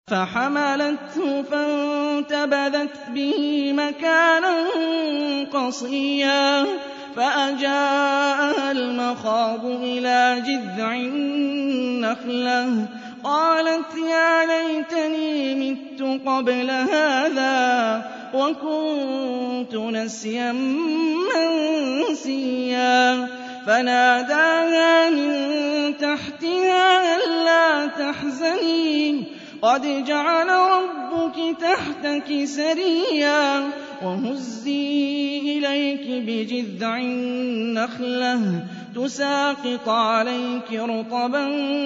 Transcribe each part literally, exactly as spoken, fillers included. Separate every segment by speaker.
Speaker 1: فَحَمَلَتْهُ فَانتَبَذَتْ بِهِ مَكَانًا قَصِيًّا فَأَجَاءَهَا الْمَخَاضُ إِلَىٰ جِذْعِ النَّخْلَةِ قَالَتْ يَا لَيْتَنِي مِتُّ قَبْلَ هَٰذَا وَكُنتُ نَسْيًا مَّنسِيًّا فَنَادَاهَا مِن تَحْتِهَا أَلَّا تَحْزَنِي قَدْ جَعَلَ رَبُّكِ تَحْتَكِ سَرِيًّا وَهُزِّي إِلَيْكِ بِجِذْعِ النَّخْلَةِ تُسَاقِطْ عَلَيْكِ رُطَبًا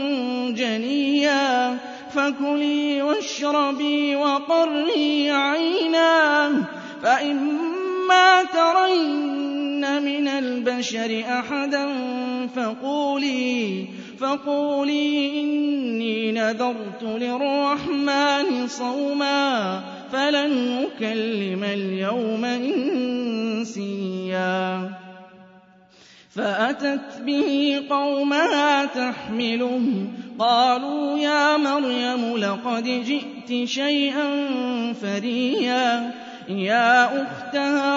Speaker 1: جَنِيًّا فَكُلِي وَاشْرَبِي وَقَرِّي عَيْنًا فَإِمَّا تَرَيِنَّ مِنَ الْبَشَرِ أَحَدًا فَقُولِي فَقُولِي إِنِّي نَذَرْتُ لِلرَّحْمَٰنِ صَوْمًا فَلَنْ أُكَلِّمَ الْيَوْمَ إِنسِيًّا فَأَتَتْ بِهِ قَوْمَهَا تَحْمِلُهُ قَالُوا يَا مَرْيَمُ لَقَدْ جِئْتِ شَيْئًا فَرِيًّا يَا أُخْتَ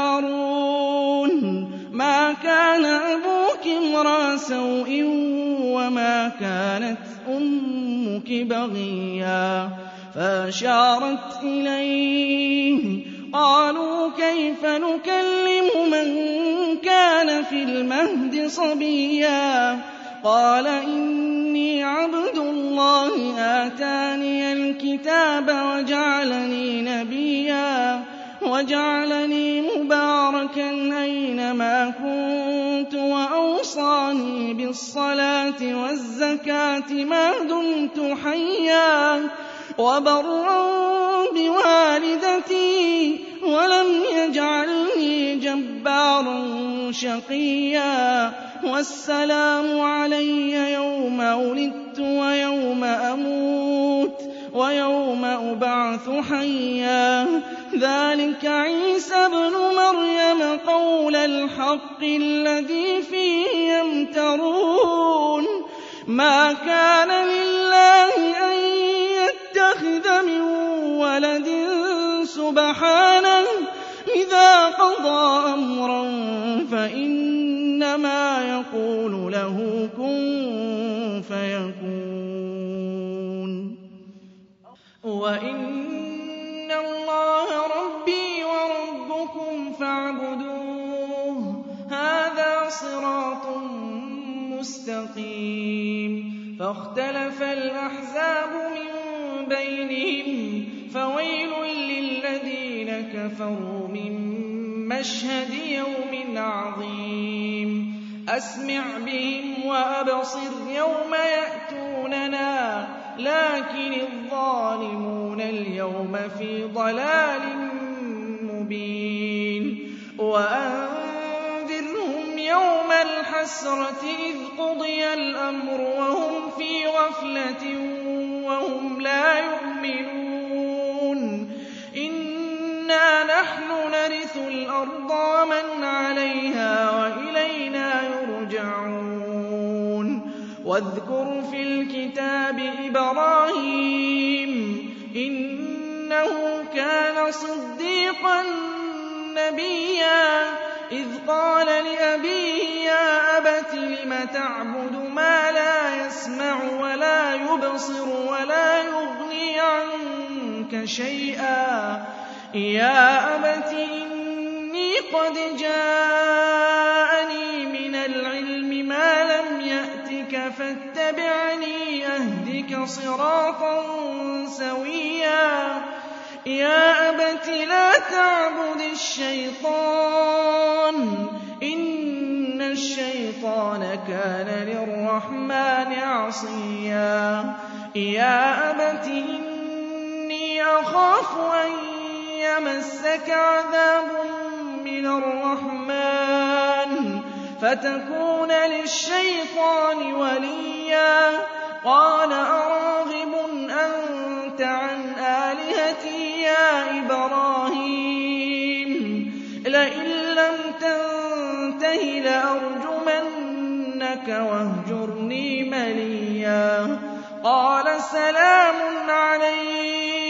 Speaker 1: هَارُونَ مَا كَانَ أَبُوكِ امْرَأَ سَوْءٍ وَمَا كَانَتْ أُمُّكِ بَغِيًّا فَأَشَارَتْ إِلَيْهِ قَالُوا كَيْفَ نُكَلِّمُ مَن كَانَ فِي الْمَهْدِ صَبِيًّا قَالَ إِنِّي عَبْدُ اللَّهِ آتَانِيَ الْكِتَابَ وَجَعَلَنِي نَبِيًّا وَجَعَلَنِي مُبَارَكًا أَيْنَمَا كُنتُ وَأَوْصَانِي بِالصَّلَاةِ وَالزَّكَاةِ مَا دُمْتُ حَيًّا وَبَرًّا بِوَالِدَتِي وَلَمْ يَجْعَلْنِي جَبَّارًا شَقِيًّا وَالسَّلَامُ عَلَيَّ يَوْمَ وُلِدتُّ وَيَوْمَ أَمُوتُ وَيَوْمَ أُبْعَثُ حَيًّا ذَٰلِكَ عِيسَى ابْنُ مَرْيَمَ قَوْلَ الْحَقِّ الَّذِي فِيهِ يَمْتَرُونَ مَا كَانَ لِلَّهِ أَن يَتَّخِذَ مِن وَلَدٍ سُبْحَانَهُ إِذَا قَضَىٰ أَمْرًا فَإِنَّمَا يَقُولُ لَهُ كُن فَيَكُونُ وَإِنَّ اللَّهَ رَبِّي وَرَبُّكُمْ فَاعْبُدُوهُ هَٰذَا صِرَاطٌ مُّسْتَقِيمٌ فَاخْتَلَفَ الْأَحْزَابُ مِن بَيْنِهِمْ فَوَيْلٌ لِّلَّذِينَ كَفَرُوا مِن مَّشْهَدِ يَوْمٍ عَظِيمٍ أَسْمِعْ بِهِمْ وَأَبْصِرْ يَوْمَ يَأْتُونَنَا لَٰكِنِ الظَّالِمُونَ الْيَوْمَ فِي ضَلَالٍ مُّبِينٍ وَأَنذِرْهُمْ يَوْمَ الْحَسْرَةِ إِذْ قُضِيَ الْأَمْرُ وَهُمْ فِي غَفْلَةٍ وَهُمْ لَا يُؤْمِنُونَ إِنَّا نَحْنُ نَرِثُ الْأَرْضَ وَمَنْ عَلَيْهَا وَإِلَيْنَا يُرْجَعُونَ وَاذْكُرْ فِي الْكِتَابِ إِبْرَاهِيمَ إِنَّهُ كَانَ صِدِّيقًا نَّبِيًّا إِذْ قَالَ لِأَبِيهِ يَا أَبَتِ لِمَ تَعْبُدُ مَا لَا يَسْمَعُ وَلَا يُبْصِرُ وَلَا يُغْنِي عَنكَ شَيْئًا يَا أَبَتِ إِنِّي قَدْ جَاءَنِي مِنَ الْعِلْمِ مَا لَمْ يَأْتِكَ فَاتَّبِعْنِي أَهْدِكَ صِرَاطًا سَوِيًّا يَا أَبَتِ لَا تَعْبُدِ الشَّيْطَانَ إِنَّ الشَّيْطَانَ كَانَ لِلرَّحْمَٰنِ عَصِيًّا يَا أَبَتِ إِنِّي أَخَافُ أَن يَمَسَّكَ عَذَابٌ مِّنَ الرَّحْمَٰنِ فَتَكُونَ لِلشَّيْطَانِ وَلِيًّا قَالَ أَرَاغِبٌ أَنتَ عَنْ آلِهَتِي يَا إِبْرَاهِيمُ لَئِن لَّمْ تَنتَهِ لَأَرْجُمَنَّكَ وَاهْجُرْنِي مَلِيًّا قَالَ سَلَامٌ عَلَيْكَ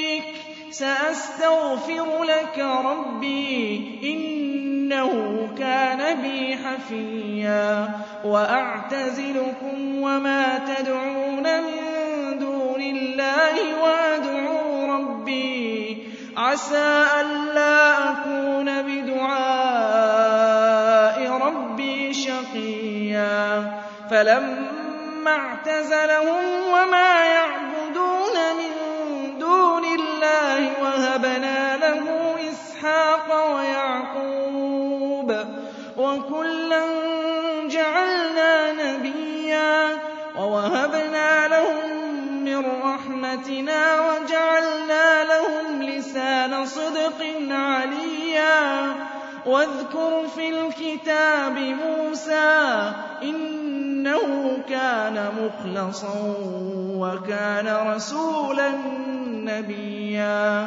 Speaker 1: أَسْتَغْفِرُ لَكَ رَبِّي إِنَّهُ كَانَ بِي حَفِيًّا وَأَعْتَزِلُكُمْ وَمَا تَدْعُونَ مِن دُونِ اللَّهِ وَأَدْعُو رَبِّي عَسَىٰ أَلَّا أَكُونَ بِدُعَاءِ رَبِّي شَقِيًّا فَلَمَّا اعْتَزَلَهُمْ وَمَا يَعْبُدُونَ مِن دُونِ اللَّهِ وَهَبْنَا لَهُ إِسْحَاقَ وَيَعْقُوبَ وَكُلًّا جَعَلْنَا نَبِيًّا وَوَهَبْنَا لَهُم مِّن رَّحْمَتِنَا وَجَعَلْنَا لَهُمْ لِسَانَ صِدْقٍ عَلِيًّا وَاذْكُرْ فِي الْكِتَابِ مُوسَىٰ إِنَّهُ كَانَ مُخْلَصًا وَكَانَ رَسُولًا نَّبِيًّا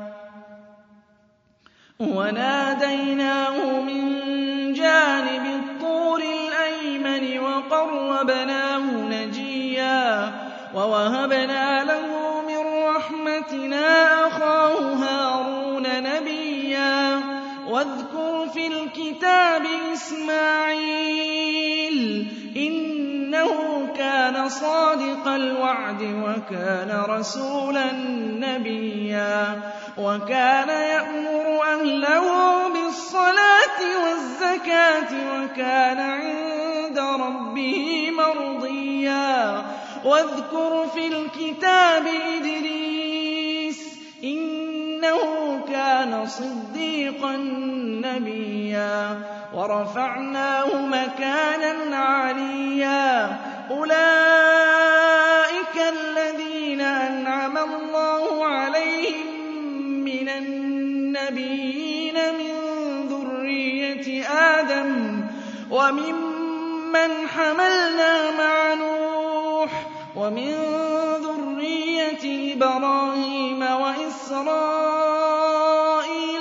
Speaker 1: وَنَادَيْنَاهُ مِن جَانِبِ الطُّورِ الْأَيْمَنِ وَقَرَّبْنَاهُ نَجِيًّا وَوَهَبْنَا لَهُ مِن رَّحْمَتِنَا أَخَاهُ هَارُونَ نَبِيًّا وَاذْكُرْ فِي الْكِتَابِ إِسْمَاعِيلَ إِنَّهُ كَانَ صَادِقَ الْوَعْدِ وَكَانَ رَسُولًا نَّبِيًّا وَكَانَ يَأْمُرُ أَهْلَهُ بِالصَّلَاةِ وَالزَّكَاةِ وَكَانَ عِندَ رَبِّهِ مَرْضِيًّا وَاذْكُرْ فِي الْكِتَابِ إِدْرِيسَ إِنَّهُ كَانَ صِدِّيقًا نَّبِيًّا وَرَفَعْنَاهُ مَكَانًا عَلِيًّا أُولَٰئِكَ الَّذِينَ أَنْعَمَ اللَّهُ عَلَيْهِم مِّنَ النَّبِيِّينَ مِن ذُرِّيَّةِ آدَمَ وَمِمَّنْ حَمَلْنَا مَعَ نُوحٍ وَمِن ذُرِّيَّةِ إِبْرَاهِيمَ وَإِسْرَائِيلَ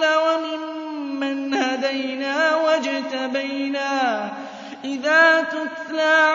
Speaker 1: وَمِمَّنْ هَدَيْنَا وَاجْتَبَيْنَا إِذَا تُتْلَىٰ